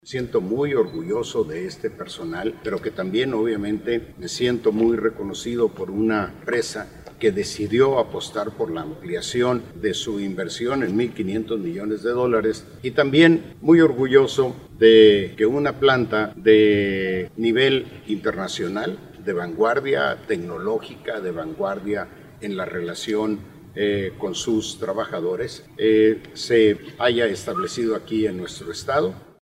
Siento muy orgulloso de este personal, pero que también obviamente me siento muy reconocido por una empresa que decidió apostar por la ampliación de su inversión en $1.500 millones y también muy orgulloso de que una planta de nivel internacional, de vanguardia tecnológica, de vanguardia en la relación con sus trabajadores, se haya establecido aquí en nuestro estado.